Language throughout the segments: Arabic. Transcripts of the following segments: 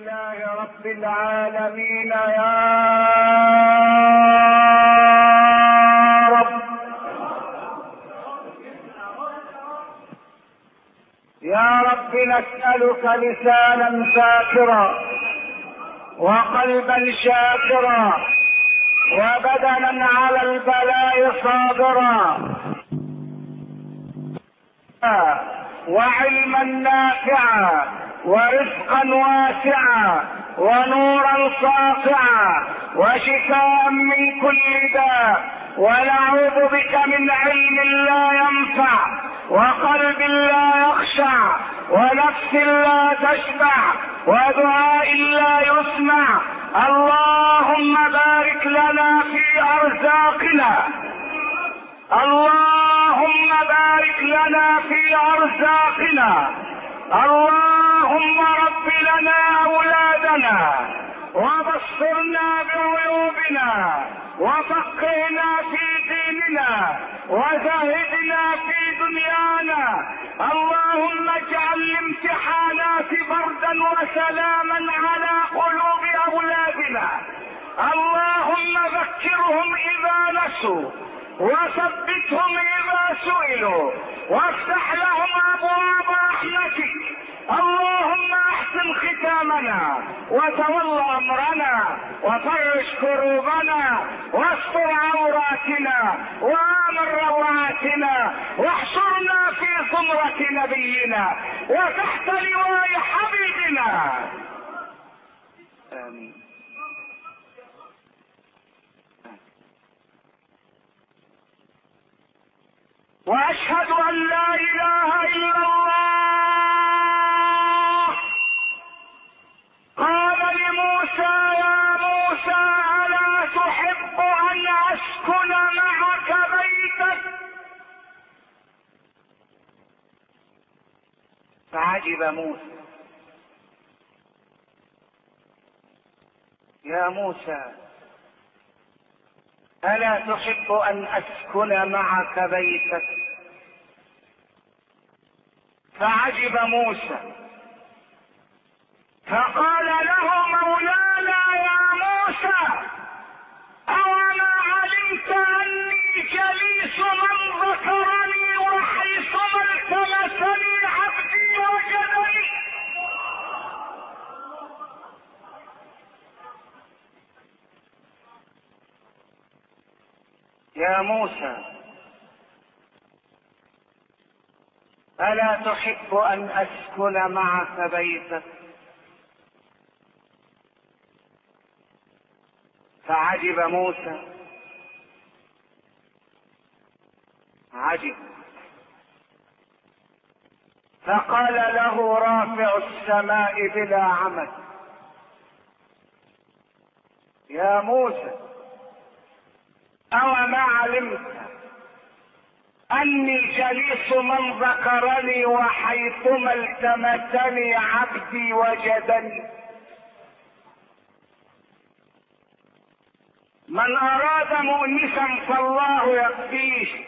لله رب العالمين يا رب. يا رب نسألك لسانا ذاكرا وقلبا شاكرا وبدنا على البلاء صابرا وعلما نافعا ورزقا واسعا ونورا ساطعا وشفاء من كل داء، ونعوذ بك من علم لا ينفع وقلب لا يخشع ونفس لا تشبع ودعاء لا يسمع. اللهم بارك لنا في ارزاقنا، اللهم بارك لنا في ارزاقنا، اللهم رب لنا اولادنا وبصرنا بعيوبنا وفقهنا في ديننا وزهدنا في دنيانا. اللهم اجعل الامتحانات بردا وسلاما على قلوب اولادنا. اللهم ذكرهم اذا نسوا وثبتهم اذا سئلوا وافتح لهم ابواب رحمتك. اللهم احسن ختامنا وتول امرنا وفرج كروبنا واستر عوراتنا وامن روعاتنا واحشرنا في زمرة نبينا وتحت لواء حبيبنا. آمين. واشهد ان لا اله الا الله. قال لموسى يا موسى الا تحب ان اسكن معك بيتك؟ فعجب موسى. يا موسى ألا تحب أن أسكن معك بيتك؟ فعجب موسى فقال له مولانا يا موسى أوما علمت أني جليس من ذكرني وحيثما التمسني عبدي وجدني؟ يا موسى ألا تحب أن أسكن معك بيتك؟ فعجب موسى عجب فقال له رافع السماء بلا عمد يا موسى أوما علمت أني جليس من ذكرني وحيثما التمسني عبدي وجدني؟ من أراد مؤنسا فالله يكفيه،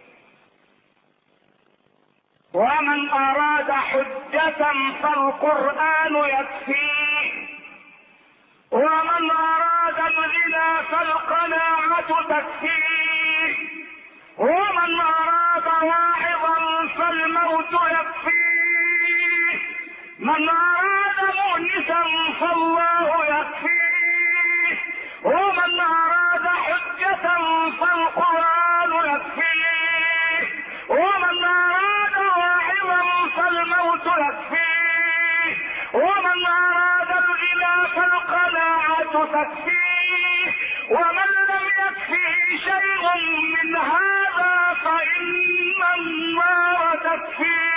ومن أراد حجة فالقرآن يكفيه، ومن أراد الغنى فالقناعة تكفيه، ومن أراد واعظا فالموت يكفيه، من أراد مؤنسا فالله يكفيه، ومن أراد حجة فالقرآن يكفيه، ومن أراد واعظا فالموت يكفيه، ومن أراد الغنى فالقناعة تكفيه، ومن لم يكفه شيء من هذا فإن النار تكفيه.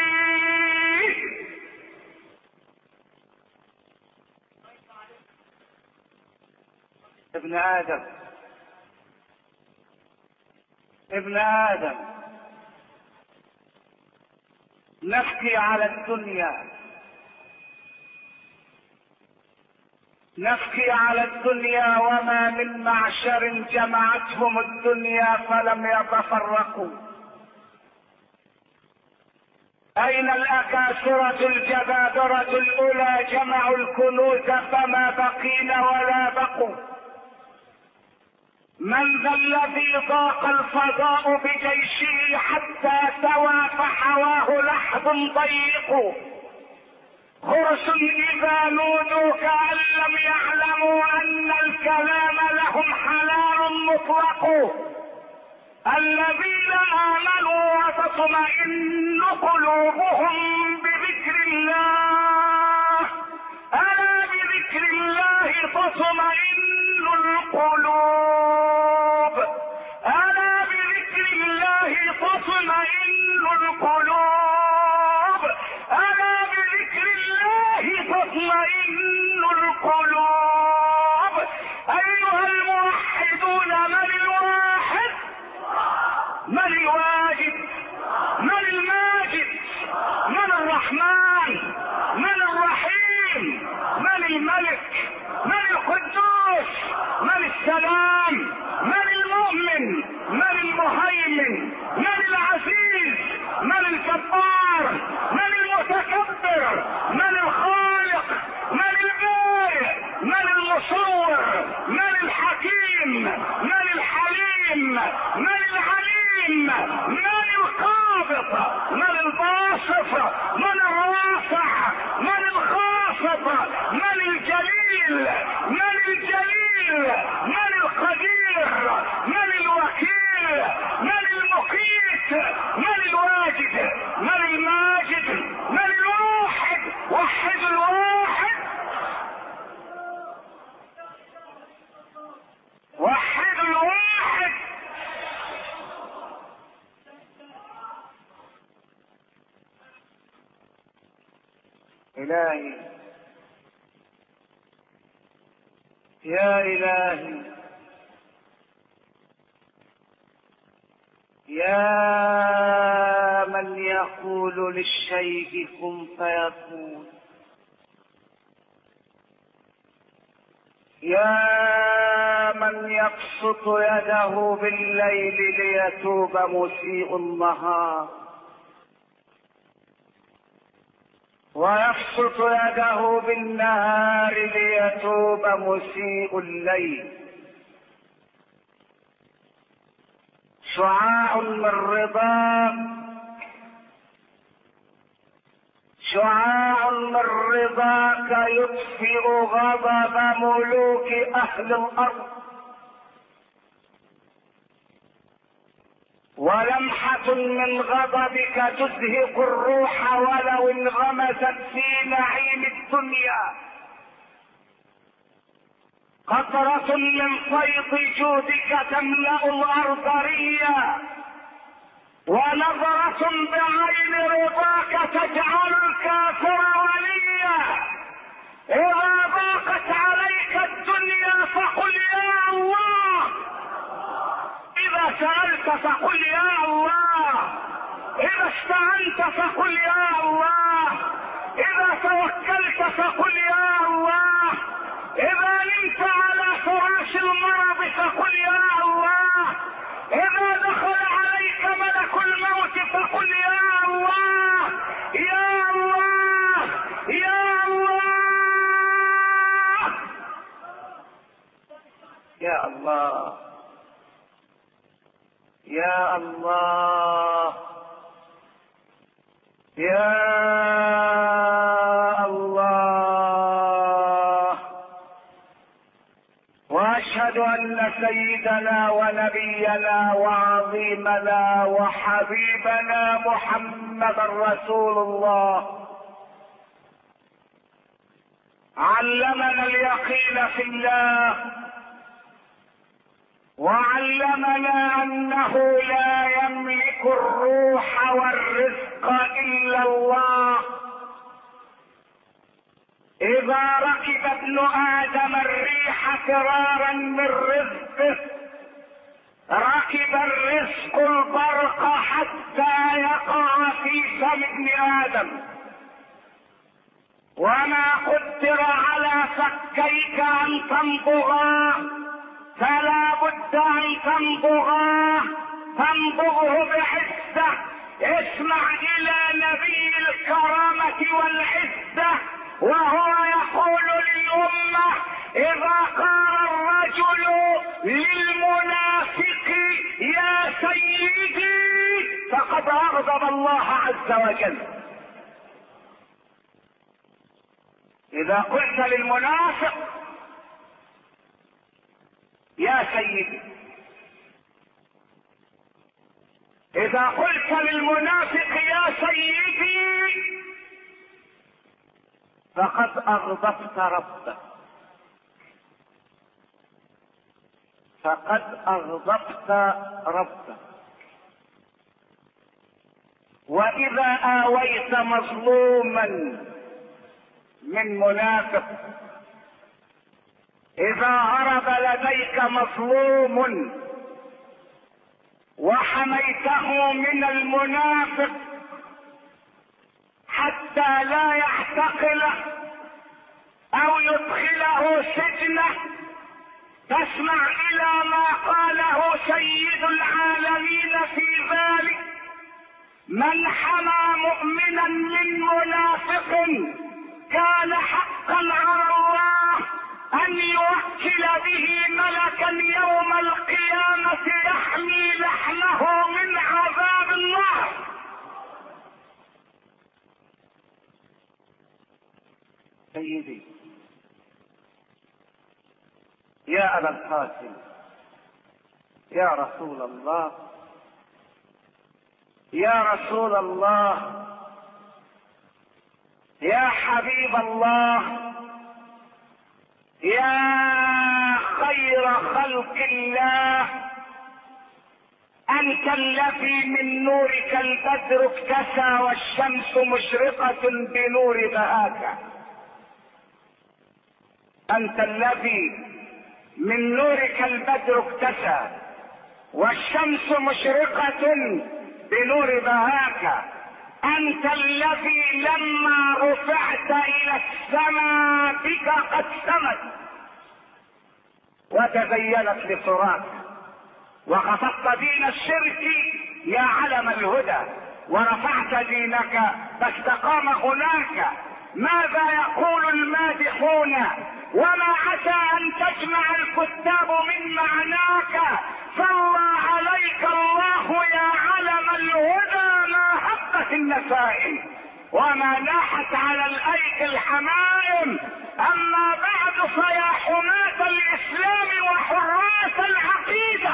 ابن آدم نبكي على الدنيا، نبكي على الدنيا وما من معشر جمعتهم الدنيا فلم يتفرقوا. اين الاكاسرة الجبابرة الاولى جمعوا الكنوز فما بقين ولا بقوا؟ من ذا الذي ضاق الفضاء بجيشه حتى سوى فحواه لحظ ضيق؟ خرس اذا نودوا كأن لم يعلموا ان الكلام لهم حلال مطلق. الذين آمنوا وتطمئن قلوبهم بذكر الله، ألا بذكر الله تطمئن القلوب، ألا بذكر الله تطمئن القلوب، ألا بذكر الله تطمئن القلوب. أيها الموحدون، من الواحد؟ من الواجد؟ من الماجد؟ من الرحمن؟ من الرحيم؟ من الملك؟ من القدوس؟ من السلام؟ من المؤمن؟ من المهيمن؟ من العزيز؟ من الجبار؟ من المتكبر؟ من الخالق؟ من البارئ؟ من المصور؟ من الحكيم؟ من الحليم؟ من العليم؟ من القابض؟ من الباسط؟ من الرافع؟ من الخافض؟ من الجليل؟ من الجليل؟ من القدير؟ من الوكيل؟ من المقيت؟ من الواجد؟ من الماجد؟ من الواحد؟ وحد الواحد، وحد الواحد. إلهي يا إلهي يا من يقول للشيء كن فيكون، يا من يبسط يده بالليل ليتوب مسيء النهار، ويبسط يده بالنهار ليتوب مسيء الليل. شعاع من رضاك، شعاع من رضاك يطفئ غضب ملوك اهل الارض، ولمحة من غضبك تزهق الروح ولو انغمست في نعيم الدنيا. قطرة من فيض جودك تملأ الأرض ريا، ونظرة بعين رضاك تجعل الكافر وليا. إذا ضاقت عليك الدنيا فقل يا الله، إذا سألت فقل يا الله، إذا استعنت فقل يا الله، إذا توكلت فقل يا الله، إذا نمت على فراش المرض فقل يا الله، إذا دخل عليك ملك الموت فقل يا الله، يا الله، يا الله، يا الله، يا الله، يا الله. واشهد ان سيدنا ونبينا وعظيمنا وحبيبنا محمد رسول الله علمنا اليقين في الله، وعلمنا انه لا يملك الروح والرزق الا الله. اذا ركب ابن ادم الريح فرارا من رزقه، ركب الرزق البرق حتى يقع في فم ابن ادم. وما قدر على فكيك ان تمضغا فلا بد ان تمضغاه، تمضغه بعزه اسمع الى نبي الكرامة والعزة وهو يقول للأمة: اذا قال الرجل للمنافق يا سيدي فقد اغضب الله عز وجل. اذا قلت للمنافق يا سيدي، اذا قلت للمنافق يا سيدي فقد اغضبت ربك، فقد اغضبت ربك. واذا اويت مظلوما من منافق، اذا هرب لديك مظلوم وحميته من المنافق حتى لا يعتقله او يدخله سجنه، تسمع الى ما قاله سيد العالمين في ذلك: من حمى مؤمنا من منافق كان حقا على الله ان يوكل به ملكا يوم القيامة يحمي لحمه من عذاب النار. سيدي يا ابا القاسم، يا رسول الله، يا رسول الله، يا حبيب الله، يا خير خلق الله، انت الذي من نورك البدر اكتسى والشمس مشرقة بنور بهاك، انت الذي من نورك البدر اكتسى والشمس مشرقة بنور بهاك، انت الذي لما رفعت الى السماء بك قد سمت وتزينت لصراك، وخفضت دين الشرك يا علم الهدى، ورفعت دينك فاستقام هناك. ماذا يقول المادحون وما عسى ان تجمع الكتاب من معناك؟ صلى عليك الله يا علم الهدى ما هبت النسائم وما لاحت على الايك الحمائم. اما بعد فيا حماة الاسلام وحراس العقيدة،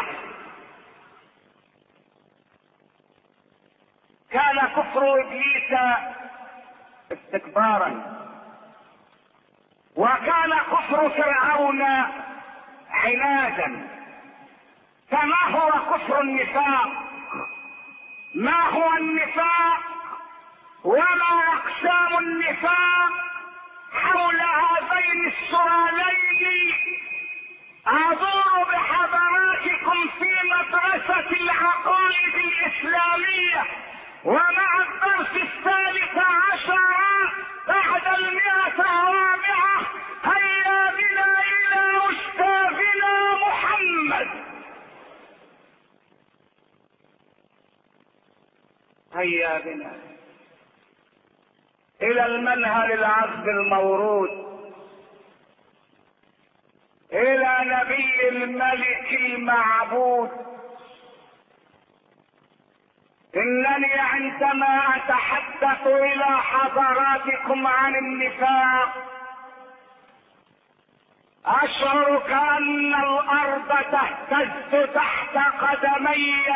كان كفر ابليس استكبارا، وكان كفر فرعون عنادا. فما هو كفر النفاق؟ ما هو النفاق وما اقسام النفاق؟ حول هذين السؤالين ادور بحضراتكم في مدرسة العقائد الاسلامية، ومع الدرس 13 بعد 104. هيا بنا الى استاذنا محمد. هيا بنا الى المنهل العذب المورود، الى نبي الملك المعبود. انني عندما اتحدث الى حضراتكم عن النفاق اشعر كأن الارض تهتز تحت قدمي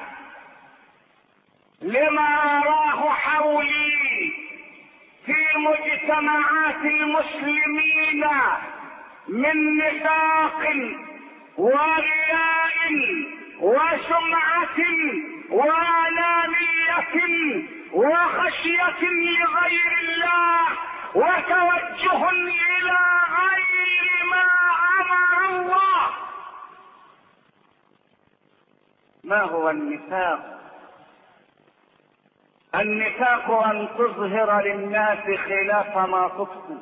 لما اراه حولي في مجتمعات المسلمين من نفاق ورياء وسمعة وانانية وخشية لغير الله وتوجه الى غير ما امر الله. ما هو النفاق؟ النفاق ان تظهر للناس خلاف ما تبطن.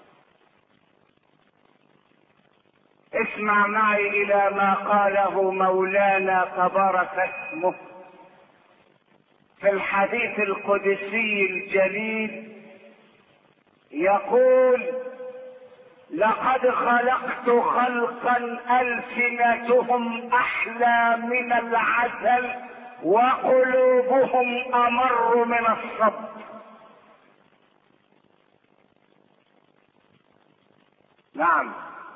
اسمع معي الى ما قاله مولانا تبارك اسمه في في الحديث القدسي الجليل يقول: لقد خلقت خلقا ألسنتهم أحلى من العسل وقلوبهم أمر من الصبر. نعم،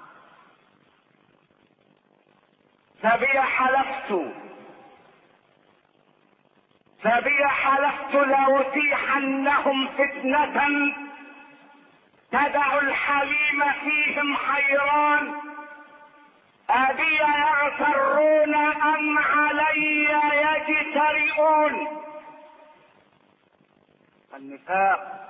فبي حلفت لأتيحنهم فتنة تدع الحليم فيهم حيران، أبي يغترون أم علي يجترئون. النفاق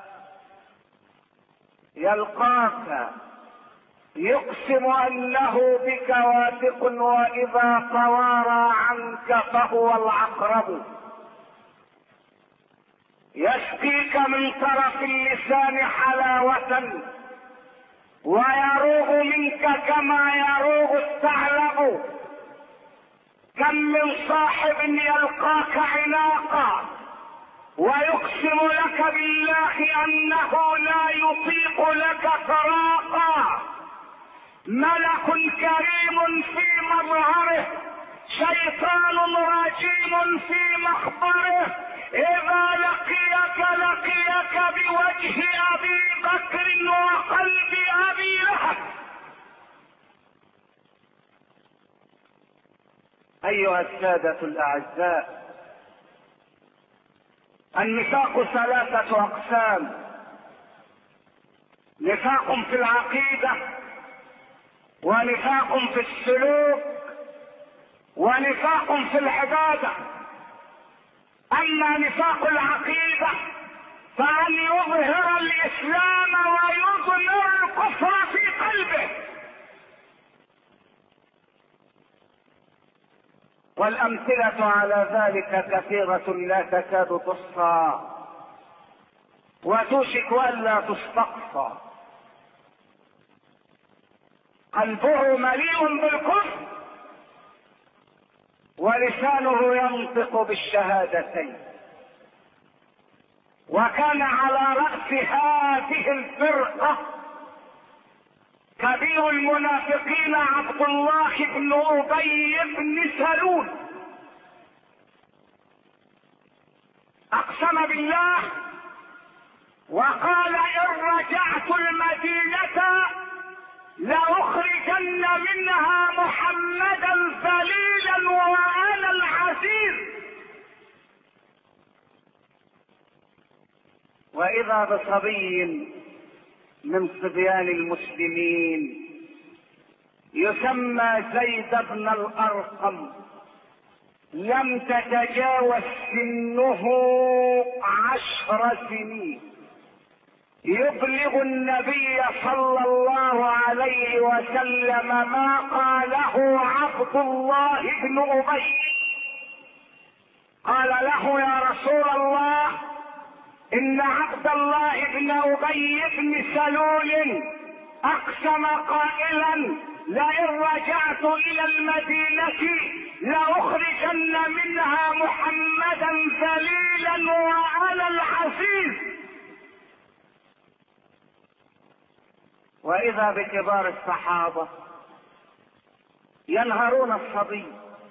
يلقاك يقسم أنه بك واثق، وإذا توارى عنك فهو العقرب. يسقيك من طرف اللسان حلاوة ويروغ منك كما يروغ الثعلب. كم من صاحب يلقاك عناقا ويقسم لك بالله أنه لا يطيق لك فراقا. ملك كريم في مظهره، شيطان رجيم في مخبره. إذا لقيك بوجه أبي بكر وقلب أبي لهب. أيها السادة الأعزاء، النفاق 3 أقسام: نفاق في العقيدة، ونفاق في السلوك، ونفاق في العبادة. أما نفاق العقيدة فأن يظهر الإسلام ويضمر الكفر في قلبه. والأمثلة على ذلك كثيرة لا تكاد تحصى وتوشك ألا تستقصى. قلبه مليء بالكفر ولسانه ينطق بالشهادتين. وكان على رأس هذه الفرقة كبير المنافقين عبد الله بن أبي بن سلول. أقسم بالله وقال: إن رجعت المدينة لأخرجن منها محمدا ذليلا وأنا العزيز. وإذا بصبي من صبيان المسلمين يسمى زيد بن الأرقم، لم تتجاوز سنه 10 سنين، يبلغ النبي صلى الله عليه وسلم ما قاله عبد الله بن أبي. قال له: يا رسول الله، إن عبد الله بن أبي بن سلول أقسم قائلا: لئن رجعت إلى المدينة لأخرجن منها محمدا ذليلا وأنا العزيز. وإذا بكبار الصحابة ينهرون الصبي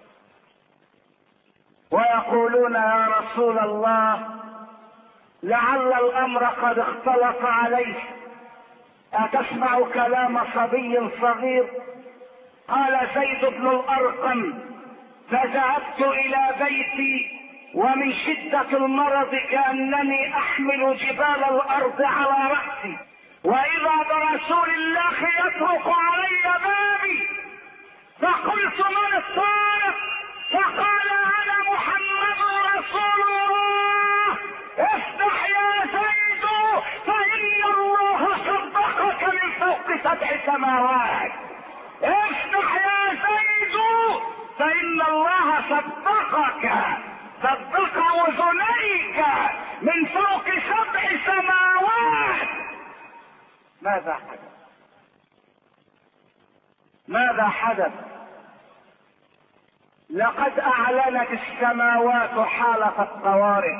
ويقولون: يا رسول الله، لعل الأمر قد اختلط عليه، أتسمع كلام صبي صغير؟ قال زيد بن الأرقم: فذهبت إلى بيتي ومن شدة المرض كأنني أحمل جبال الأرض على رأسي، وإذا برسول الله يطرق علي بابي، فقلت: من الطارق؟ فقال: أنا محمد رسول الله، افتح يا زيد فإن الله صدقك من فوق 7 سماوات. افتح يا زيد فإن الله صدق أذنيك من فوق 7 سماوات. ماذا حدث؟ ماذا حدث؟ لقد اعلنت السماوات حالة الطوارئ،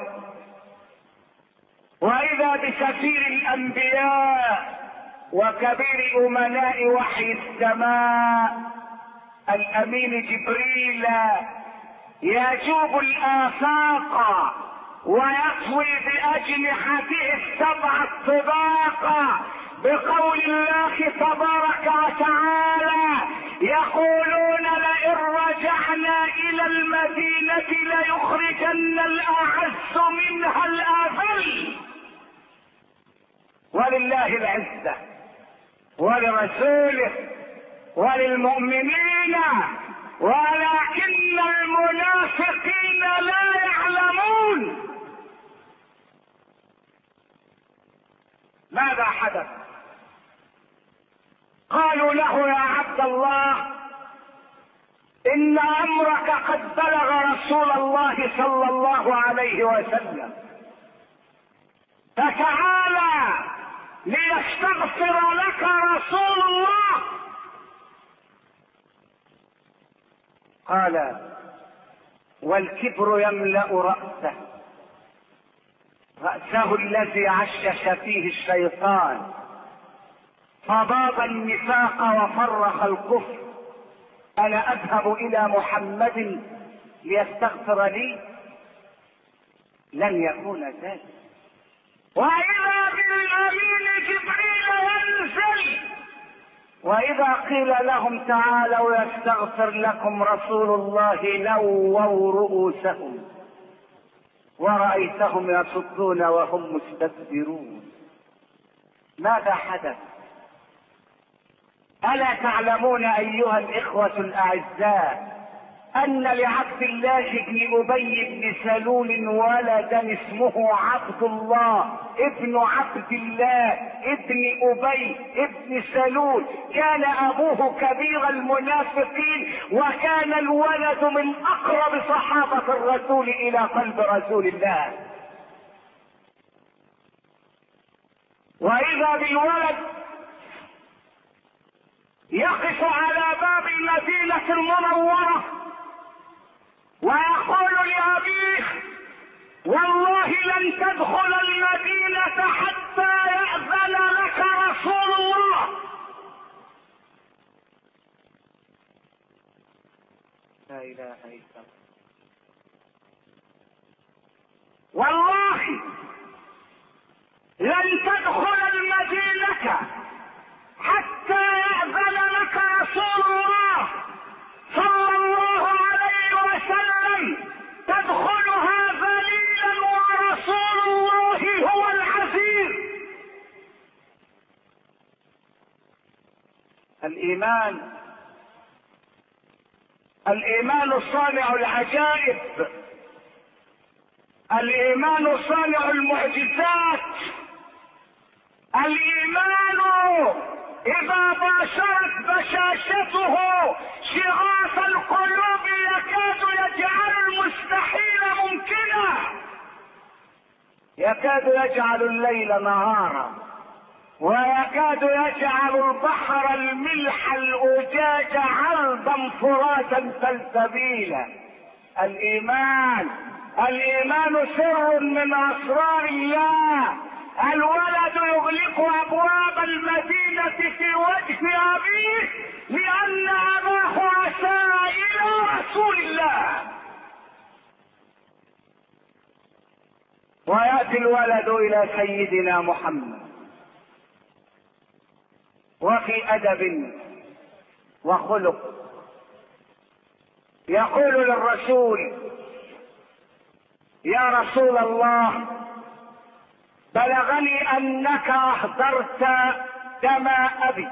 واذا بسفير الانبياء وكبير امناء وحي السماء الامين جبريل يجوب الافاق ويطوي باجنحته السبع الطباق بقول الله تبارك وتعالى: يقولون لئن رجعنا الى المدينة ليخرجن الاعز منها الاذل. ولله العزة ولرسوله وللمؤمنين ولكن المنافقين لا يعلمون. ماذا حدث؟ قالوا له: يا عبد الله، ان امرك قد بلغ رسول الله صلى الله عليه وسلم، فتعالى ليستغفر لك رسول الله. قال: والكبر يملأ رأسه الذي عشش فيه الشيطان، فضاض النفاق وفرخ الكفر. انا اذهب الى محمد ليستغفر لي؟ لن يكون ذلك. واذا بالامين جبريل ينزل، واذا قيل لهم تعالوا يستغفر لكم رسول الله لووا رؤوسهم ورأيتهم يصدون وهم مستكبرون. ماذا حدث؟ ألا تعلمون أيها الإخوة الأعزاء أن لعبد الله بن أبي بن سلول ولدا اسمه عبد الله ابن عبد الله ابن أبي ابن سلول، كان أبوه كبير المنافقين، وكان الولد من أقرب صحابة الرسول إلى قلب رسول الله. وإذا بالولد يقف على باب المدينة المنورة ويقول لأبيه: والله لن تدخل المدينة حتى يأذن لك رسول الله. لا إله إلا الله. والله لن تدخل المدينة حتى يأذن لك رسول الله صلى الله عليه وسلم، تدخلها ذليلا ورسول الله هو العزيز. الإيمان صانع العجائب، الإيمان صانع المعجزات. الإيمان إذا باشرت بشاشته شغاف القلوب يكاد يجعل المستحيل ممكنا، يكاد يجعل الليل نهارا، ويكاد يجعل البحر الملح الأجاج عرضا فراتا سلسبيلا. الإيمان سر من أسرار الله. الولد يغلق ابواب المدينة في وجه ابيه لان اباه اساء الى رسول الله. ويأتي الولد الى سيدنا محمد وفي ادب وخلق يقول للرسول: يا رسول الله، بلغني انك اهدرت دم ابي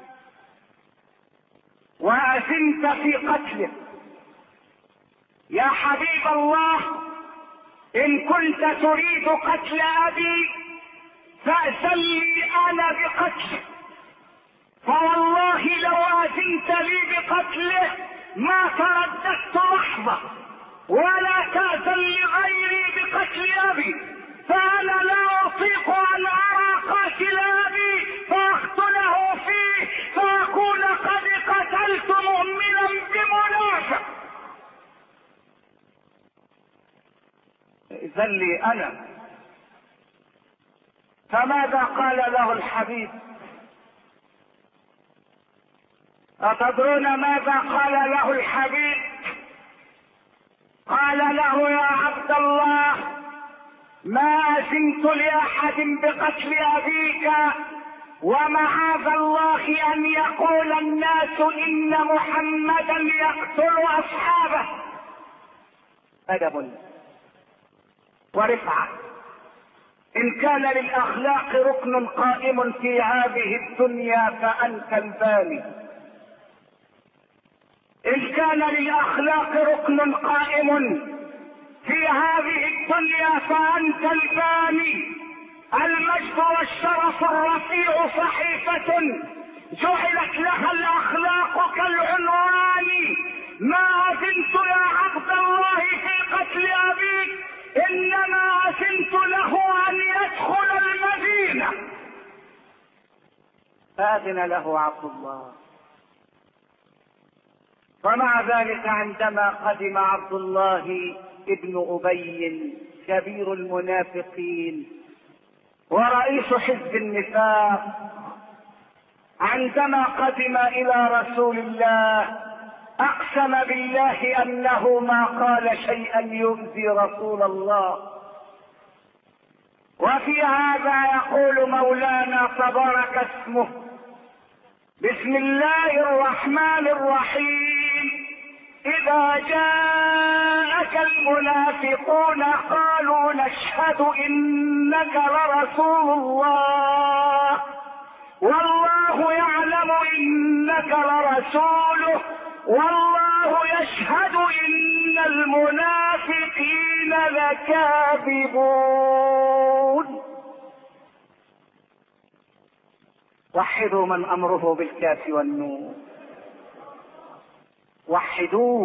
واذنت في قتله. يا حبيب الله، ان كنت تريد قتل ابي فأذن لي انا بقتله، فوالله لو اذنت لي بقتله ما ترددت لحظة، ولا تأذن لغيري بقتل ابي، فأنا لا أطيق أن أرى قاتل أبي فأقتله فيه فأكون قد قتلت مؤمنا بمنافق. اذن لي انا. فماذا قال له الحبيب؟ أتدرون ماذا قال له الحبيب؟ قال له: يا عبد الله، ما أذنت لأحد بقتل أبيك، ومعاذ الله أن يقول الناس إن محمدا يقتل أصحابه. أدب ورفعة. إن كان للأخلاق ركن قائم في هذه الدنيا فأنت الباني. إن كان للأخلاق ركن قائم في هذه الدنيا فأنت الباني. المجد والشرف الرفيع صحيفة جعلت لها الأخلاق كالعنوان. ما أذنت يا عبد الله في قتل أبيك، إنما أذنت له أن يدخل المدينة. فأذن له عبد الله. ومع ذلك عندما قدم عبد الله ابن أبي كبير المنافقين ورئيس حزب النفاق، عندما قدم إلى رسول الله أقسم بالله أنه ما قال شيئا يؤذي رسول الله. وفي هذا يقول مولانا تبارك اسمه: بسم الله الرحمن الرحيم. إذا جاءك المنافقون قالوا نشهد إنك لرسول الله والله يعلم إنك لرسوله والله يشهد إن المنافقين لكاذبون. وحدوا من أمره بالكاف والنون، وحدوه.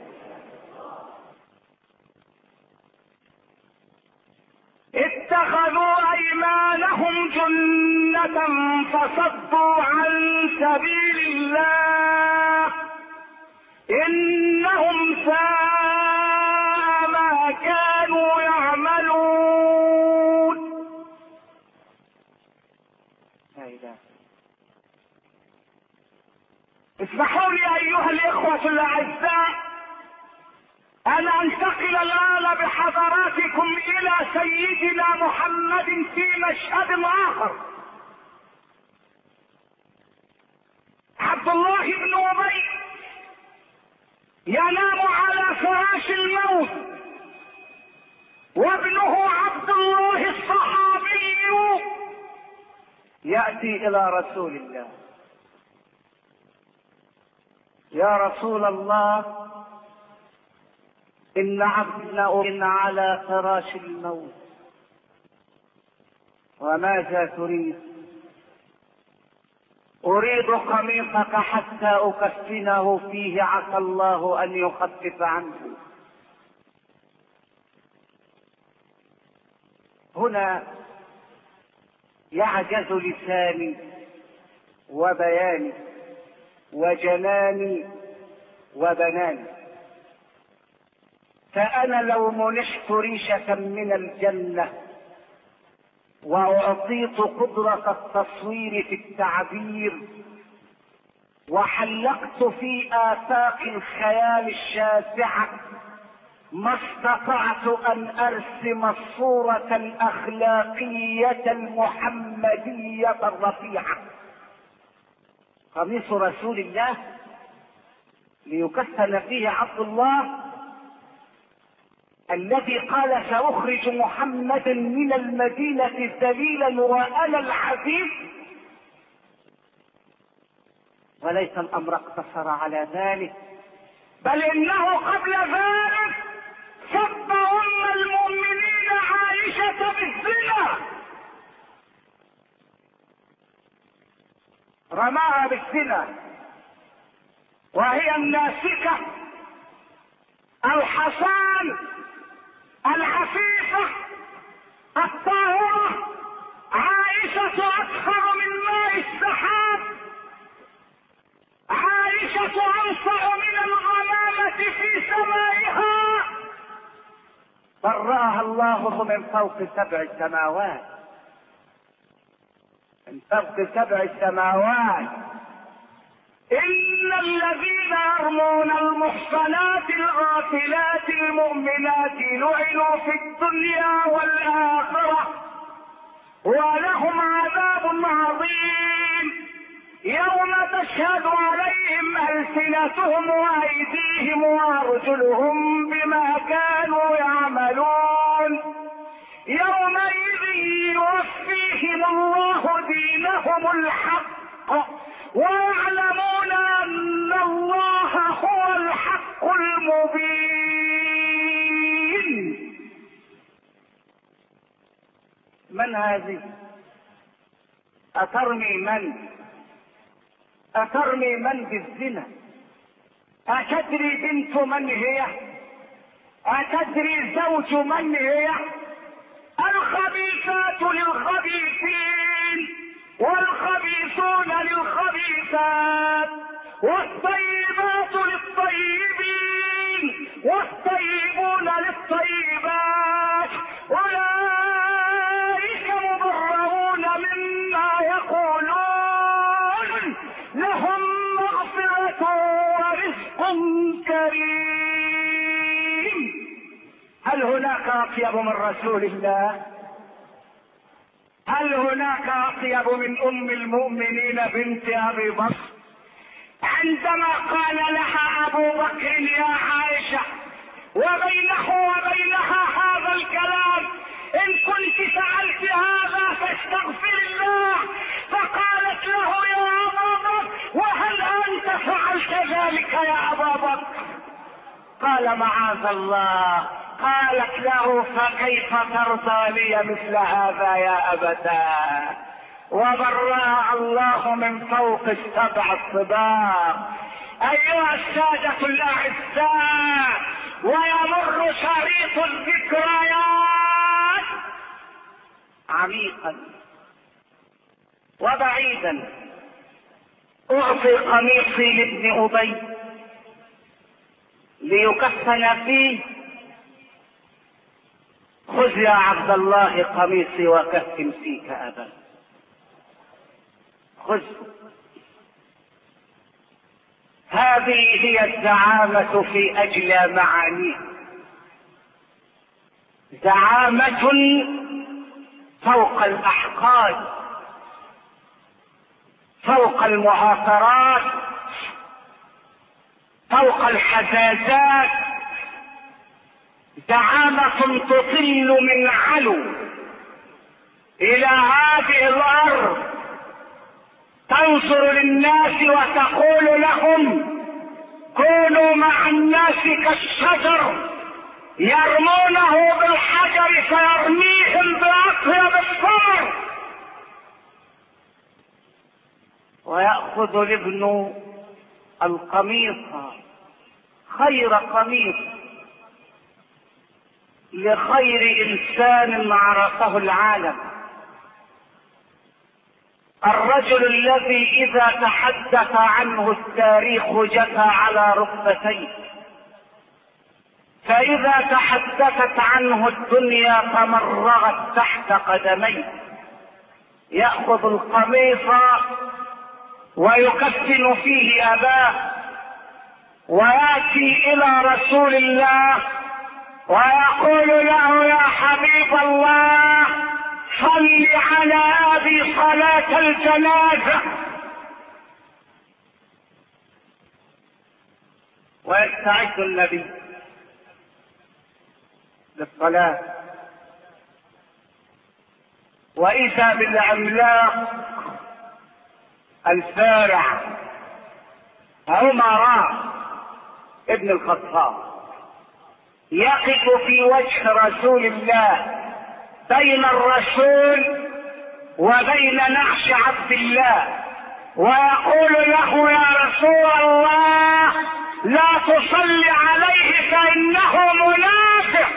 اتخذوا أيمانهم جنة فصدوا عن سبيل الله إنهم ساء ما كانوا يعملون. اسمحوا لي أيها الإخوة الأعزاء أن أنتقل الآن بحضراتكم إلى سيدنا محمد في مشهد آخر. عبد الله بن أبي ينام على فراش الموت، وابنه عبد الله الصحابي يأتي إلى رسول الله: يا رسول الله، إن عبدنا على فراش الموت، وماذا تريد؟ أريد قميصك حتى أكفنه فيه، عسى الله أن يخفف عنه. هنا يعجز لساني وبياني وجناني وبناني. فأنا لو منحت ريشة من الجنة وأعطيت قدرة التصوير في التعبير وحلقت في آفاق الخيال الشاسعة، ما استطعت أن أرسم الصورة الأخلاقية المحمدية الرفيعة. قميص رسول الله ليكفن فيه عبد الله الذي قال: سأخرج محمدا من المدينة ذليلا وأنا العزيز. وليس الأمر اقتصر على ذلك، بل إنه قبل ذلك سب أم المؤمنين عائشة بالزنا، رماها بالزنا وهي الناسكة الحصان العفيفة الطاهرة. عائشة أطهر من ماء السحاب، عائشة أنصع من الغمامة في سمائها. برأها الله من فوق 7 سماوات، من فوق 7 سماوات. إن الذين يرمون المحصنات الغافلات المؤمنات لعنوا في الدنيا والآخرة ولهم عذاب عظيم يوم تشهد عليهم ألسنتهم وأيديهم وأرجلهم بما كانوا يعملون يومئذ يوفيهم الله دينهم الحق ويعلمون أن الله هو الحق المبين. من هذه؟ أترمي من بالزنا؟ أتدري بنت من هي؟ أتدري زوج من هي؟ الخبيثات للخبيثين والخبيثون للخبيثات والطيبات للطيبين والطيبون للطيبات أولئك مبرؤون مما يقولون لهم مغفرة ورزق كريم. هل هناك أطيب من رسول الله؟ هل هناك أطيب من أم المؤمنين بنت أبي بكر عندما قال لها أبو بكر يا عائشة وبينه وبينها هذا الكلام إن كنت سألت هذا فاستغفر الله، فقالت له يا أبا بكر وهل أنت فعلت ذلك يا أبا بكر؟ قال معاذ الله. قالت له فكيف ترضى لي مثل هذا يا أبتاه؟ وبرأ الله من فوق 7 طباق. أيها السادة الأعزاء، ويمر شريط الذكريات عميقا وبعيدا. أعطي قميصي لابن أبي ليكفن فيه، خذ يا عبد الله قميصي وكفن فيك أبا، خذ. هذه هي الزعامة في أجلى معانيها، زعامة فوق الأحقاد، فوق المعاصرات، فوق الحزازات، زعامة تطل من علو إلى هذه الأرض، تنظر للناس وتقول لهم كونوا مع الناس كالشجر يرمونه بالحجر فيرميهم بأطيب الثمر. ويأخذ الابن القميص، خير قميص لخير إنسان عرفه العالم، الرجل الذي إذا تحدث عنه التاريخ جثى على ركبتيه، فإذا تحدثت عنه الدنيا تمرغت تحت قدميه. يأخذ القميص ويكفن فيه أباه ويأتي إلى رسول الله ويقول له يا حبيب الله صل على أبي صلاة الجنازة، ويستعد النبي للصلاة، وإذا بالعملاق الفارع عمر ابن الخطاب يقف في وجه رسول الله بين الرسول وبين نعش عبد الله، ويقول له يا رسول الله لا تصل عليه فإنه منافق.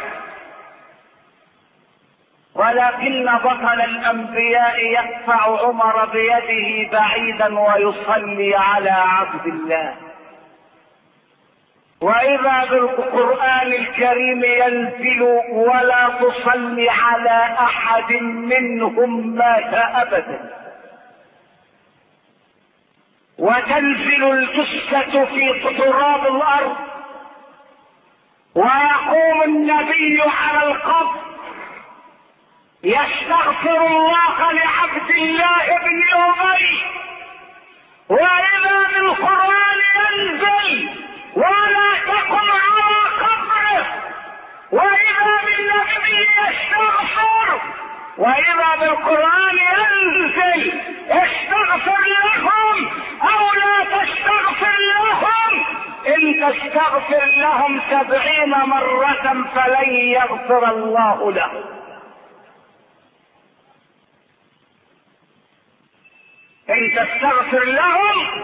ولكن بطل الأنبياء يدفع عمر بيده بعيدا ويصلي على عبد الله. واذا بالقرآن الكريم ينزل ولا تصلي على احد منهم مات ابدا، وتنزل الجثة في تراب الارض، ويقوم النبي على القبر يستغفر الله لعبد الله بن ابي، واذا بالقرآن ينزل ولا تقم على قبره، واذا بالنبي يستغفر، واذا بالقرآن ينزل استغفر لهم او لا تستغفر لهم، ان تستغفر لهم 70 مرة فلن يغفر الله لهم. ان تستغفر لهم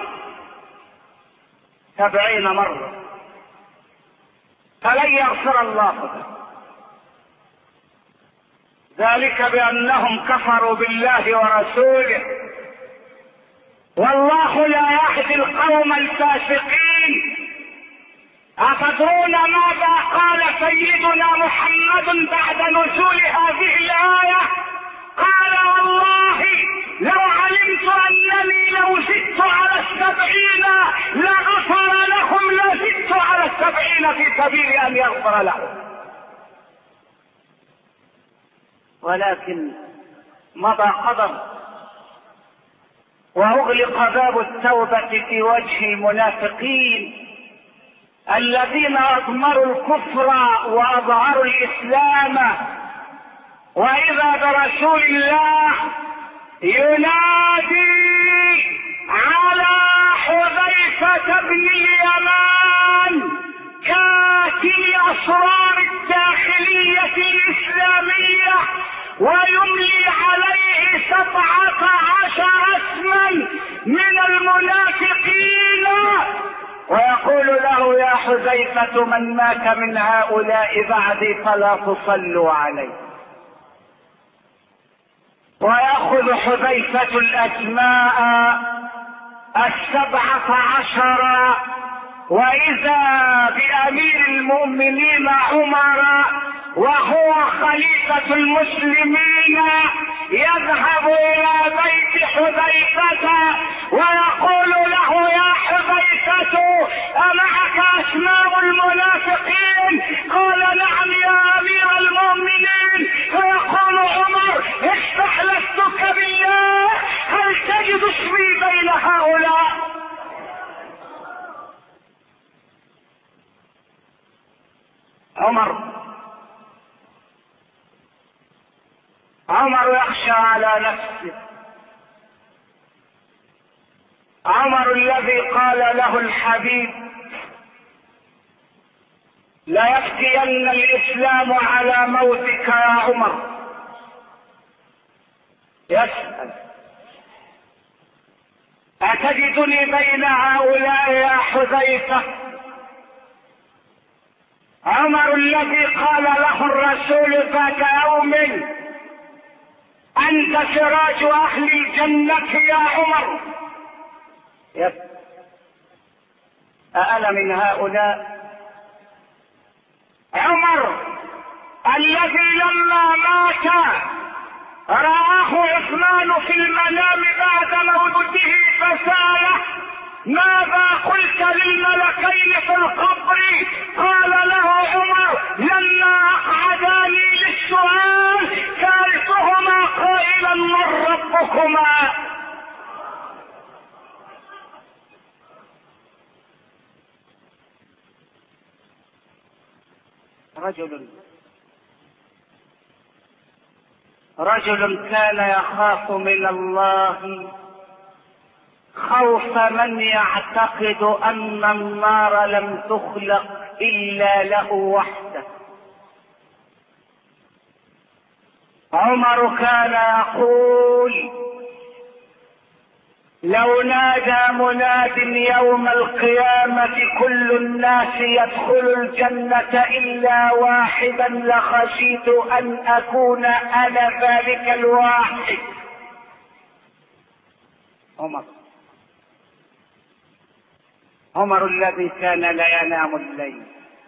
70 مرة فلن يغفر الله لهم، ذلك بانهم كفروا بالله ورسوله، والله لا يهدي القوم الفاسقين. أتدرون ماذا قال سيدنا محمد بعد نزول هذه الآية؟ قال والله لو علمت أنني لو زدت على 70 لغفر لهم، لزدت على 70 في سبيل أن يغفر لهم. ولكن مضى قدر وأغلق باب التوبة في وجه المنافقين الذين أضمروا الكفر وأظهروا الإسلام. وإذا برسول الله ينادي على حذيفة بن اليمان كاتم أسرار الداخلية الإسلامية، ويملي عليه 17 اسما من المنافقين، ويقول له يا حذيفة من مات من هؤلاء بعدي فلا تصلوا عليه. ويأخذ حذيفة الأسماء 17، وإذا بأمير المؤمنين عمر وهو خليفة المسلمين يذهب إلى بيت حذيفة ويقول له يا حذيفة أمعك أسماء المنافقين؟ قال نعم يا أمير المؤمنين. فيقول عمر استحلفتك بالله هل تجد اسمي بين هؤلاء؟ عمر يخشى على نفسه. عمر الذي قال له الحبيب لا يأتين الإسلام على موتك يا عمر، يسأل أتجدني بين هؤلاء يا حذيفة؟ عمر الذي قال له الرسول ذات يوم أنت سراج أهل الجنة يا عمر، أأنا من هؤلاء؟ عمر الذي لما مات رآه عثمان في المنام بعد موته فسأله ماذا قلت للملكين في القبر؟ قال له عمر لما أقعداني للسؤال سألتهما قائلا من ربكما؟ رجل كان يخاف من الله خوف من يعتقد أن النار لم تخلق إلا له وحده. عمر كان يقول لو نادى مناد يوم القيامة كل الناس يدخل الجنة إلا واحدا لخشيت أن أكون أنا ذلك الواحد. عمر الذي كان لا ينام الليل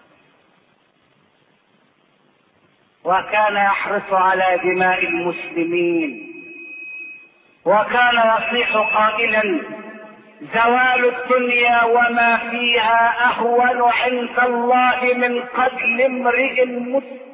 وكان يحرص على دماء المسلمين، وكان يصيح قائلا: زوال الدنيا وما فيها أهون عند الله من قتل امرئ مسلم.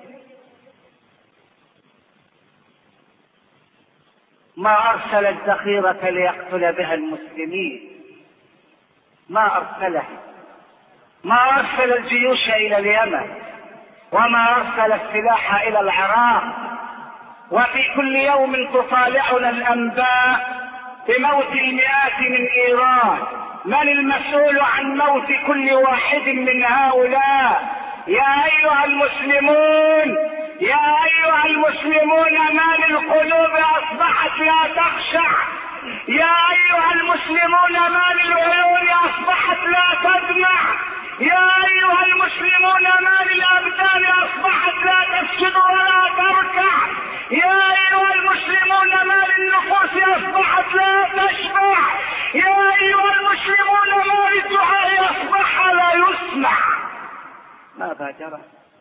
ما أرسل الذخيرة ليقتل بها المسلمين، ما أرسلها، ما أرسل الجيوش إلى اليمن، وما أرسل السلاح إلى العراق. وفي كل يوم تطالعنا الأنباء بموت المئات من إيران. من المسؤول عن موت كل واحد من هؤلاء؟ يا أيها المسلمون، يا أيها المسلمون، ما للقلوب أصبحت لا تخشع؟ يا أيها المسلمون، ما للعيون أصبحت لا تدمع؟ يا أيها المسلمون، ما للأبدان أصبحت لا تسجد ولا تركع؟ يا أيها المسلمون، ما للنفوس أصبحت لا تشبع؟ يا أيها المسلمون، ما للدعاء أصبح لا يسمع؟ ماذا جرى؟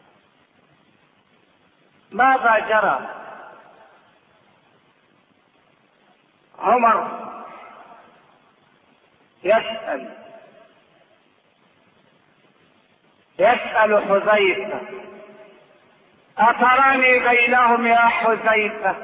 ماذا جرى؟ عمر يسأل حذيفة: أتراني بينهم يا حذيفة؟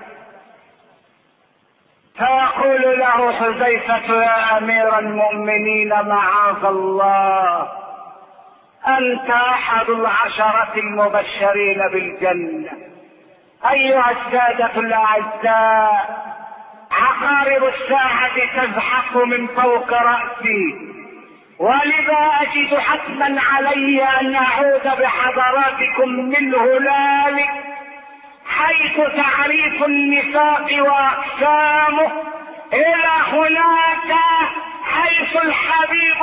فيقول له حذيفة: يا أمير المؤمنين، معاذ الله، أنت أحد 10 المبشرين بالجنة. أيها السادة الأعزاء، عقارب الساعة تزحف من فوق رأسي، ولذا أجد حتما علي أن أعود بحضراتكم من هنالك حيث تعريف النفاق وأقسامه إلى هناك حيث الحبيب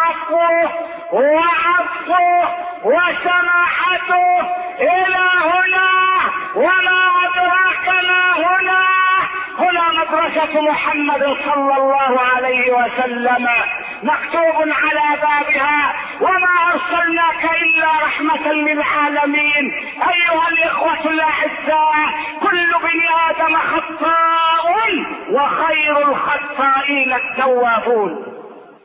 وعفوه وسماحته إلى هنا. وما أدراك ما هنا؟ هنا مدرسة محمد صلى الله عليه وسلم مكتوب على بابها: وما أرسلناك إلا رحمة للعالمين. أيها الإخوة الأعزاء، كل بني آدم خطاء وخير الخطائين التوابون.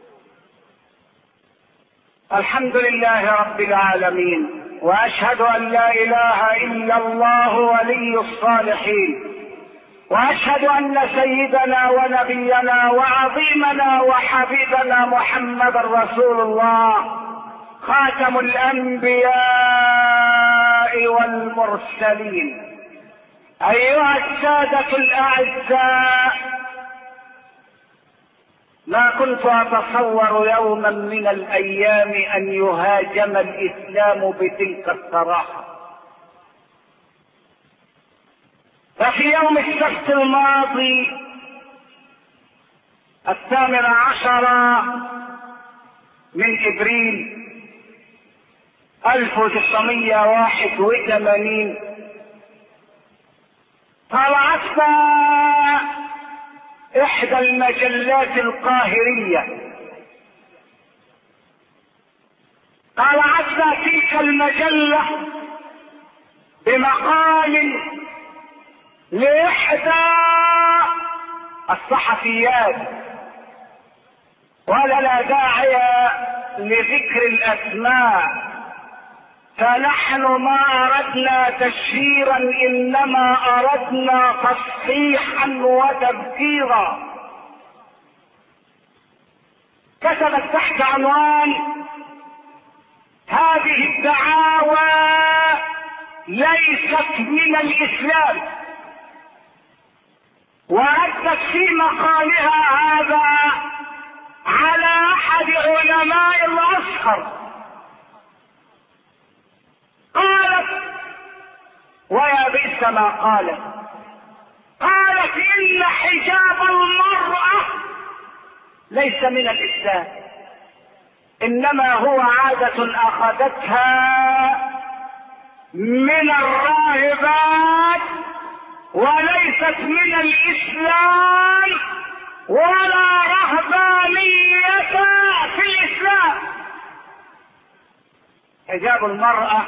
الحمد لله رب العالمين، وأشهد أن لا إله إلا الله ولي الصالحين، وأشهد أن سيدنا ونبينا وعظيمنا وحبيبنا محمد رسول الله، خاتم الأنبياء والمرسلين. أيها السادة الأعزاء، ما كنت أتصور يوما من الأيام أن يهاجم الإسلام بتلك الصراحة. ففي يوم السبت الماضي 18 من إبريل 1981 طلعتنا إحدى المجلات القاهرية، طلعتنا تلك المجلة بمقال لإحدى الصحفيات، ولا داعي لذكر الأسماء، فنحن ما أردنا تشهيرا، إنما أردنا تصحيحا وتذكيرا. كتبت تحت عنوان: هذه الدعاوى ليست من الإسلام، وردت في مقالها هذا على أحد علماء الأزهر. قالت، ويا بئس ما قالت، قالت: إن حجاب المرأة ليس من الإسلام، إنما هو عادة أخذتها من الراهبات، وليست من الإسلام، ولا رهبانية في الإسلام. حجاب المرأة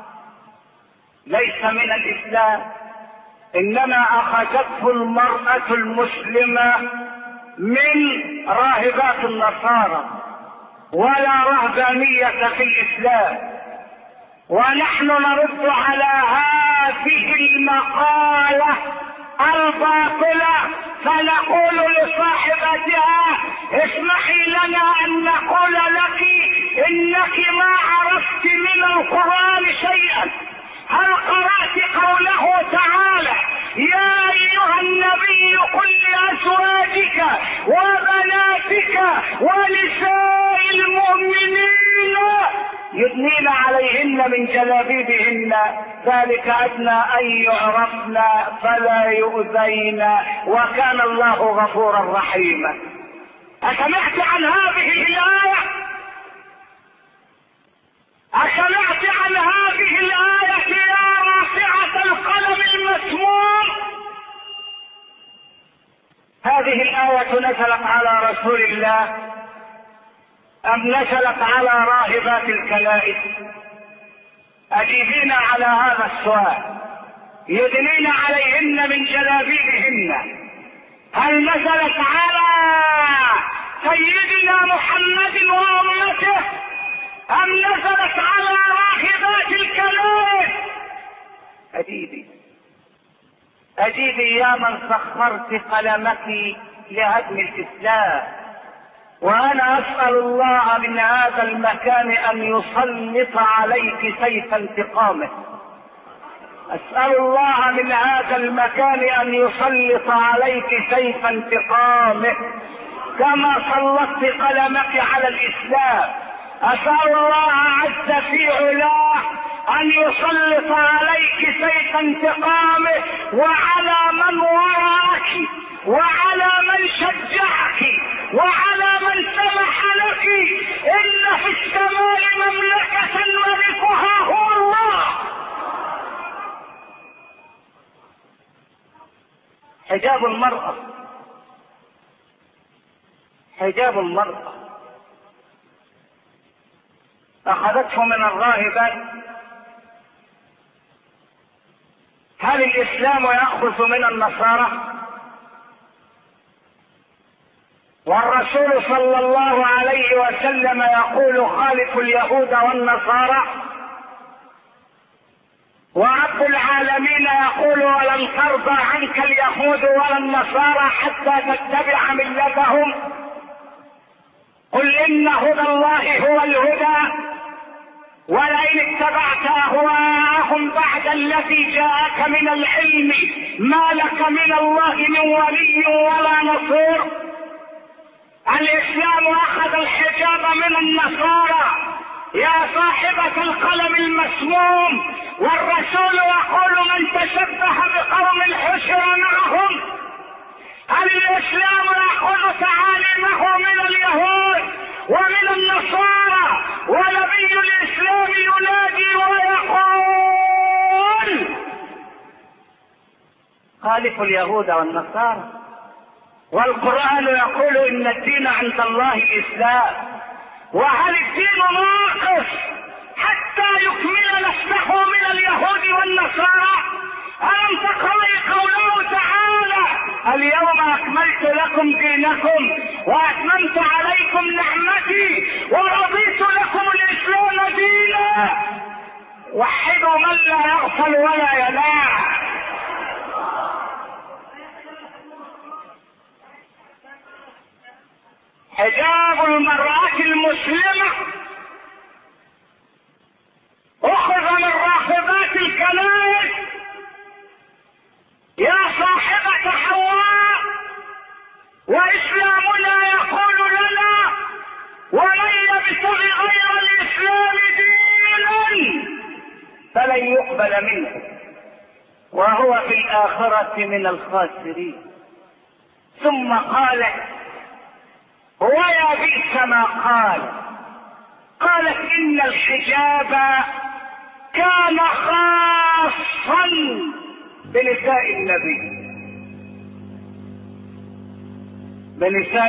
ليس من الإسلام، إنما أخذته المرأة المسلمة من راهبات النصارى، ولا رهبانية في الإسلام. ونحن نرد على هذه المقالة الباطلة، فنقول لصاحبتها: اسمحي لنا أن نقول لك إنك ما عرفت من القرآن شيئا. هل قرأت قوله تعالى: يا أيها النبي قل لأزواجك وبناتك ونساء المؤمنين يدنين عليهن من جلابيبهن ذلك أدنى أن يعرفن فلا يؤذين وكان الله غفورا رحيما. أسمعت عن هذه الآية؟ أسمعت عن هذه الآية يا رافعة القلم المسموم؟ هذه الآية نزلت على رسول الله أم نزلت على راهبات الكنائس؟ أجيبين على هذا السؤال. يدنين عليهن من جلابيبهن، هل نزلت على سيدنا محمد وأمته أم نزلت على راهبات الكنائس؟ أجيبي يا من سخرت قلمك لهدم الإسلام. وأنا أسأل الله من هذا المكان أن يسلط عليك سيف انتقامه. أسأل الله من هذا المكان أن يسلط عليك سيف انتقامه كما سلطت قلمك على الإسلام. أسأل الله عز في علاه أن يسلط عليك سيف انتقامه وعلى من وراءك وعلى من شجعك وعلى من سمح لك. إن في السماء مملكة ملكها هو الله. حجاب المرأة، حجاب المرأة أخذته من الراهبات. هل الإسلام يأخذ من النصارى؟ والرسول صلى الله عليه وسلم يقول: خالف اليهود والنصارى. ورب العالمين يقول: ولن ترضى عنك اليهود ولا النصارى حتى تتبع ملتهم. قل إن هدى الله هو الهدى ولئن اتبعت أهواءهم بعد الذي جاءك من العلم ما لك من الله من ولي ولا نصير. الإسلام أخذ الحجاب من النصارى يا صاحبة القلم المسموم، والرسول يقول: من تشبه بقوم حشر معهم. هل الإسلام يأخذ تعاليمه من اليهود ومن النصارى؟ ونبي الإسلام ينادي ويقول: خالفوا اليهود والنصارى. والقرآن يقول: إن الدين عند الله الإسلام. وهل الدين ناقص حتى يكمل نفسه من اليهود والنصارى؟ ألم تقرأي قوله تعالى: اليوم أكملت لكم دينكم وأتممت عليكم نعمتي ورضيت لكم الإسلام دينا. وحدوا من لا يغفل ولا ينام. حجاب المرأة المسلمة أخذ من راهبات الكنائس يا صاحبة حواء. وإسلامنا يقول لنا: ومن يبتغي غير الإسلام دينا فلن يقبل منه وهو في الآخرة من الخاسرين. ثم قالت: ويا بئس ما قالت: إن الحجاب كان خاصا بنساء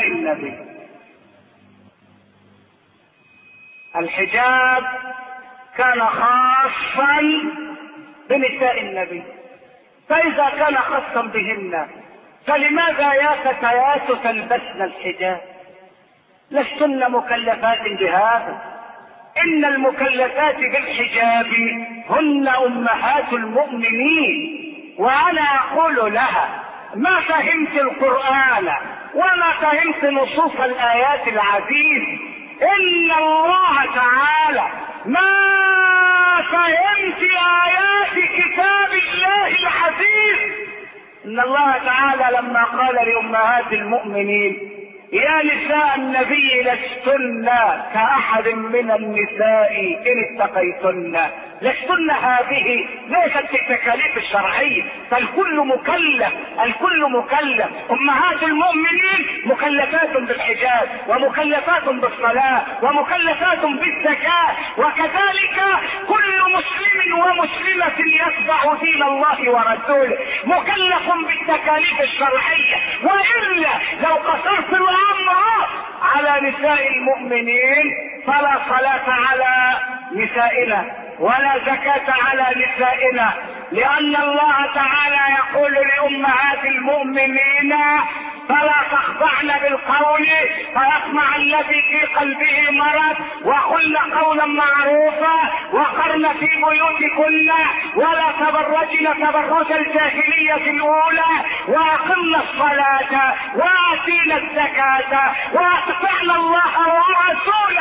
النبي. الحجاب كان خاصا بنساء النبي، فإذا كان خاصا بهن فلماذا يا فتيات تلبسن الحجاب؟ لستن مكلفات بهذا، إن المكلفات بالحجاب هن أمهات المؤمنين. وأنا أقول لها ما فهمت القرآن وما فهمت نصوص الآيات العزيز، إن الله تعالى ما فهمت آيات كتاب الله العزيز. إن الله تعالى لما قال لأمهات المؤمنين يا نساء النبي لستن كأحد من النساء إن اتقيتن، لستن هذه ليست التكاليف الشرعية، فالكل مكلف، الكل مكلف. أمهات المؤمنين مكلفات بالحجاب ومكلفات بالصلاة ومكلفات بالزكاة، وكذلك كل مسلم ومسلمة يتبع دين الله ورسوله مكلف بالتكاليف الشرعية. وإلا لو قصرت الأمر على نساء المؤمنين فلا صلاة على نسائنا ولا زكاة على نسائنا، لأن الله تعالى يقول لأمهات المؤمنين فلا تخضعن بالقول فيطمع الذي في قلبه مرض وقلن قولا معروفا وقرن في بيوتكن ولا تبرجن تبرج الجاهلية الأولى وأقمن الصلاة وآتينا الزكاة وأطعن الله ورسوله.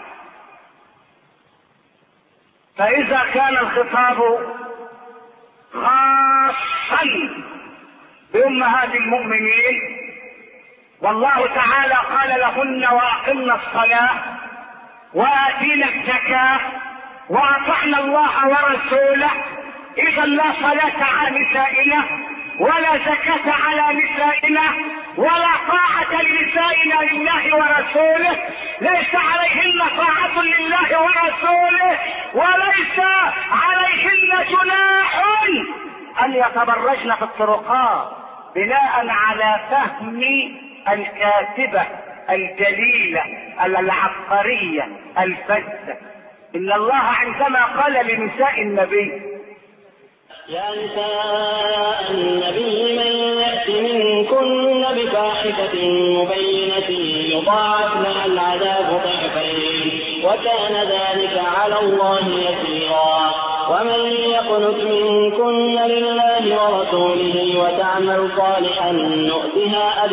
فإذا كان الخطاب خاصا بأمهات المؤمنين والله تعالى قال لهن وأقمن الصلاة وآتينا الزكاة وأطعنا الله ورسوله، إذا لا صلاة على نسائنا ولا زكاة على نسائنا ولا طاعة لنسائنا لله ورسوله، ليس عليهن طاعة لله ورسوله وليس عليهن جناح أن يتبرجن في الطرقات بناء على فهم الكاتبة الجليلة العبقرية الفذة. إن الله عندما قال لنساء النبي يا نساء النبي من يأت منكن بفاحشة مبينة يضاعف لها العذاب ضعفين وكان ذلك على الله يسيرا. ومن يقنت منكن لله ورسوله وتعمل صالحا نؤتها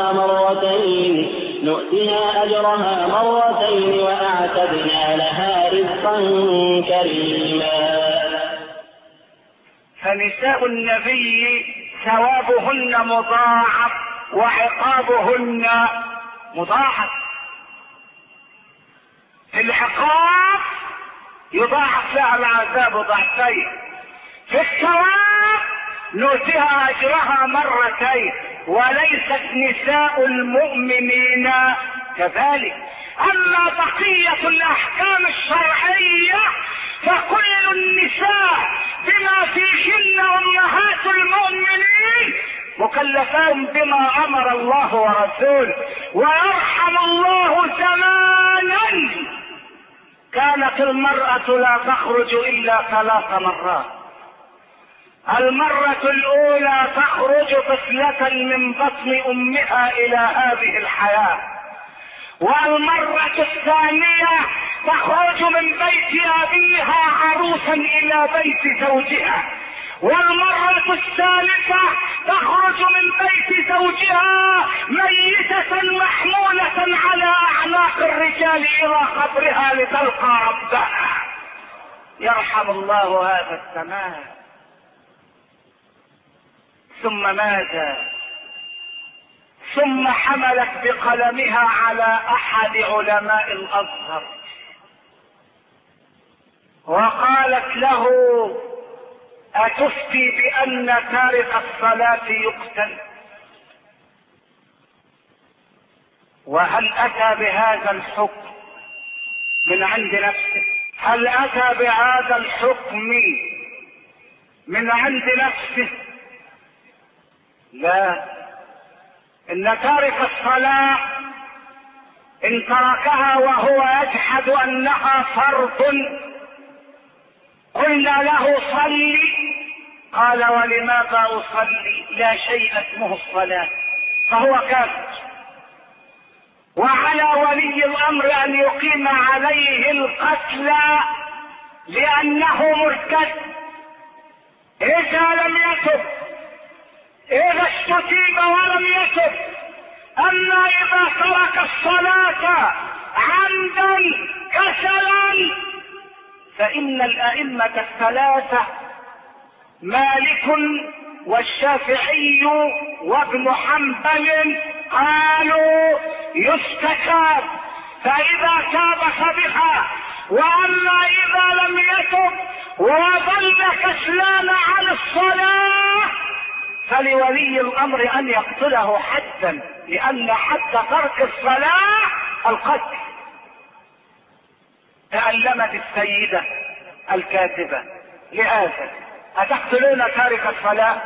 أجرها مرتين وأعتدنا لها رزقا كريما. فنساء النبي ثوابهن مضاعف وعقابهن مضاعف. في العقاب يضاعف لها العذاب ضعفين، في الثواب نؤتيها أجرها مرتين، وليست نساء المؤمنين كذلك. أما بقية الأحكام الشرعية فكل النساء بما فيهن أمهات المؤمنين مكلفان بما أمر الله ورسوله. ويرحم الله زمانا كانت المرأة لا تخرج إلا 3 مرات. المرة الأولى تخرج طفلة من بطن أمها إلى هذه الحياة، والمرة الثانية تخرج من بيت أبيها عروسا إلى بيت زوجها، والمرة الثالثة تخرج من بيت زوجها ميتة محمولة على أعناق الرجال إلى قبرها لتلقى ربها. يرحم الله هذا الزمان. ثم ماذا؟ ثم حملت بقلمها على أحد علماء الأزهر وقالت له أتفتي بأن تارك الصلاة يقتل؟ وهل أتى بهذا الحكم من عند نفسه؟ هل أتى بهذا الحكم من عند نفسه؟ لا، إن تارك الصلاة إن تركها وهو يجحد أنها فرض قلنا له صلي، قال ولماذا أصلي؟ لا شيء اسمه الصلاة، فهو كافر. وعلى ولي الأمر أن يقيم عليه القتل لأنه مرتد إذا لم يتب، إذا استتيب ولم يتب. أما إذا ترك الصلاة عمدا كسلا فإن الأئمة الثلاثة مالك والشافعي وابن حنبل قالوا يستتاب، فإذا تاب فبها، وأما إذا لم يتب وظل كسلان عن الصلاة فلولي الأمر أن يقتله حدا، لأن حد ترك الصلاة القتل. تألمت السيدة الكاتبة لهذا: أتقتلون تارك الصلاة؟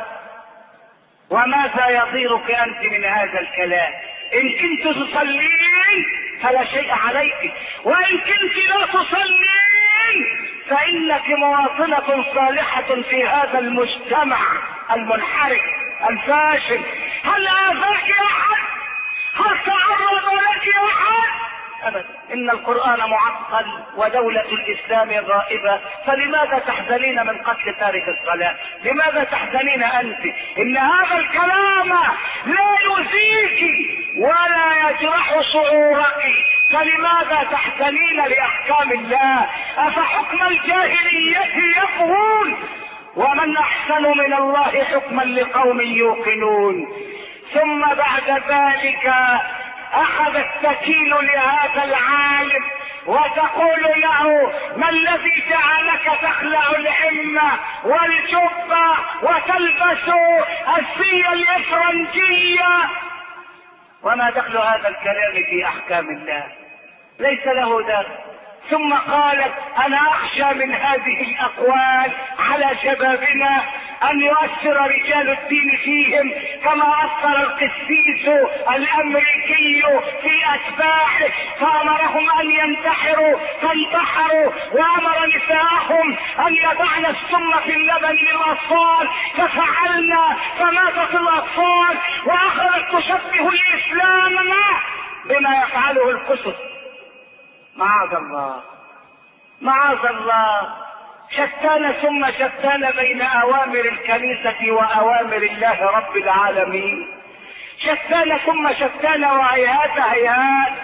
وماذا يضيرك أنت من هذا الكلام؟ إن كنت تصلين فلا شيء عليك، وإن كنت لا تصلين فإنك مواطنة صالحة في هذا المجتمع المنحرف الفاشل. هل آذاك أحد؟ هل تعرض لك أحد؟ أبدا. إن القرآن معطل ودولة الإسلام غائبة، فلماذا تحزنين من قتل تارك الصلاة؟ لماذا تحزنين أنت؟ إن هذا الكلام لا يؤذيك ولا يجرح شعورك، فلماذا تحزنين لأحكام الله؟ أفحكم الجاهلية يبغون ومن أحسن من الله حكما لقوم يوقنون. ثم بعد ذلك أخذت تكيل لهذا العالم وتقول له: ما الذي جعلك تخلع العمة والجبة وتلبس الزي الإفرنجية؟ وما دخل هذا الكلام في أحكام الله؟ ليس له دخل. ثم قالت: أنا أخشى من هذه الأقوال على شبابنا أن يؤثر رجال الدين فيهم كما أثر القسيس الأمريكي في أتباعه، فأمرهم أن ينتحروا فانتحروا، وأمر نساءهم أن يضعن السم في اللبن للأطفال ففعلنا فماتت الأطفال، وأخذت تشبه الإسلام بما يفعله القسس. معاذ الله، معاذ الله. شتان ثم شتان بين أوامر الكنيسة وأوامر الله رب العالمين. شتان ثم شتان وهيهات هيهات.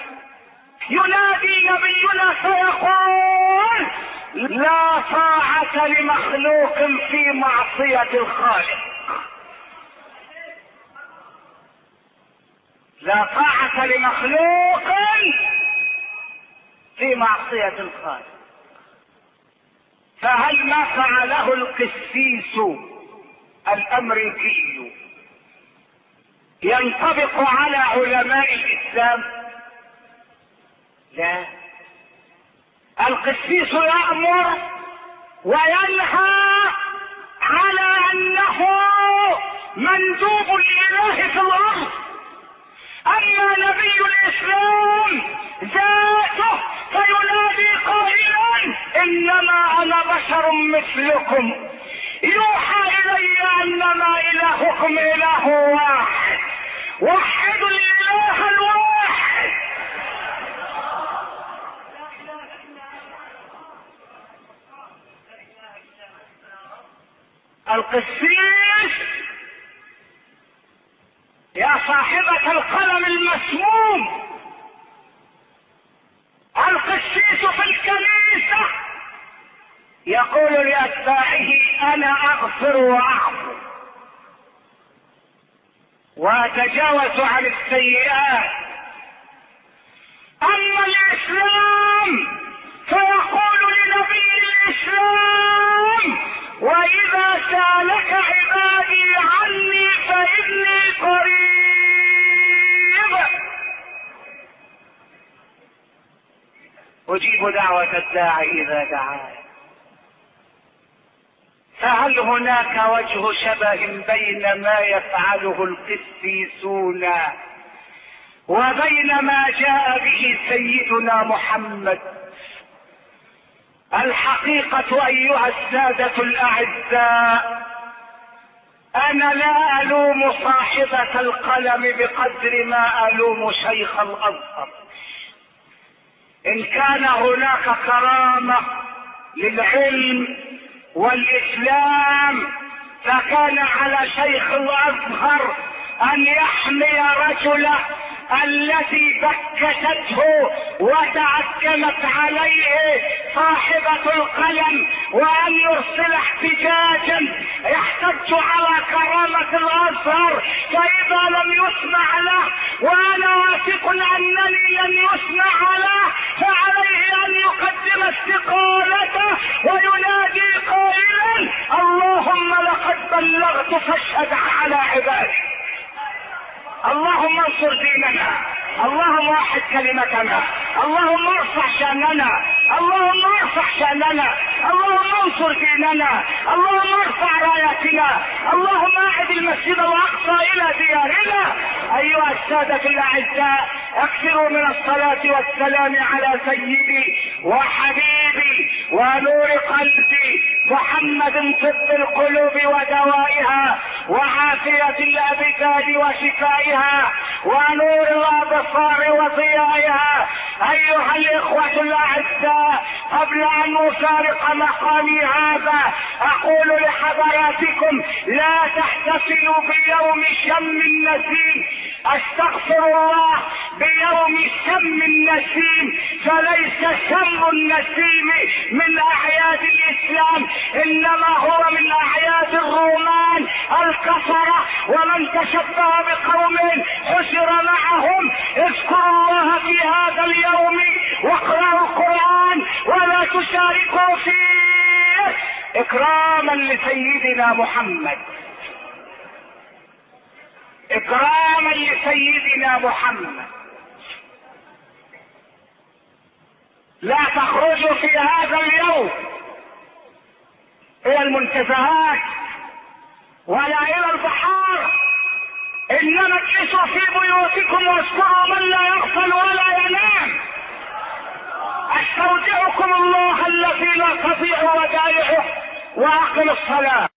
ينادي نبينا فيقول: لا طاعة لمخلوق في معصية الخالق. لا طاعة لمخلوق في معصية الخالق. فهل ما فعله القسيس الأمريكي ينطبق على علماء الإسلام؟ لا. القسيس يأمر وينهى على أنه مندوب الإله في الأرض. أما نبي الإسلام ذاته فينادي قائلا: إنما أنا بشر مثلكم، يوحى إلي أنما إلهكم إله واحد، وحدوا الإله الواحد. القسيس يا صاحبة القلم المسموم، القسيس في الكنيسة يقول لأتباعه: أنا أغفر وأعفو وأتجاوز عن السيئات. أما الإسلام فيقول لنبي الإسلام: وإذا سألك عبادي عني فإني قريب. أجيب دعوة الداعي إذا دعاني. فهل هناك وجه شبه بين ما يفعله القسيسون وبين ما جاء به سيدنا محمد؟ الحقيقة ايها السادة الاعزاء، انا لا الوم صاحبة القلم بقدر ما الوم شيخ الازهر. ان كان هناك كرامة للعلم والاسلام فكان على شيخ الازهر ان يحمي رجله التي بكته وتعكمت عليه صاحبة القلم، وان يرسل احتجاجا يحتج على كرامة الازهر، فاذا لم يسمع له وانا واثق انني لن يسمع له فعليه ان يقدم استقالته وينادي قائلا اللهم لقد بلغت فاشهد على عبادك. اللهم انصر ديننا، اللهم وحد كلمتنا، اللهم ارفع شأننا، اللهم ارفع شأننا، اللهم انصر ديننا، اللهم ارفع راياتنا، اللهم اعد المسجد الاقصى الى ديارنا. ايها السادة الاعزاء، اكثروا من الصلاة والسلام على سيدي وحبيبي ونور قلبي محمد، طب القلوب ودوائها وعافية الابدان وشفائها ونور الابصار وضيائها. ايها الاخوة الاعزاء، قبل ان افارق مقامي هذا اقول لحضراتكم لا تحتفلوا بيوم شم النسيم، استغفر الله، بيوم شم النسيم، فليس شم النسيم من اعياد الاسلام، انما هو من اعياد الرومان الكفرة، ومن تشبه بقوم حشر معهم. اذكروا الله في هذا اليوم واقرأوا القرآن ولا تشاركوا فيه اكراما لسيدنا محمد، اكراما لسيدنا محمد. لا تخرجوا في هذا اليوم الى المنتزهات ولا الى البحار، انما اجلسوا في بيوتكم واذكروا من لا يغفل ولا ينام. استودعكم الله الذي لا تضيع ودائعه، واقم الصلاة.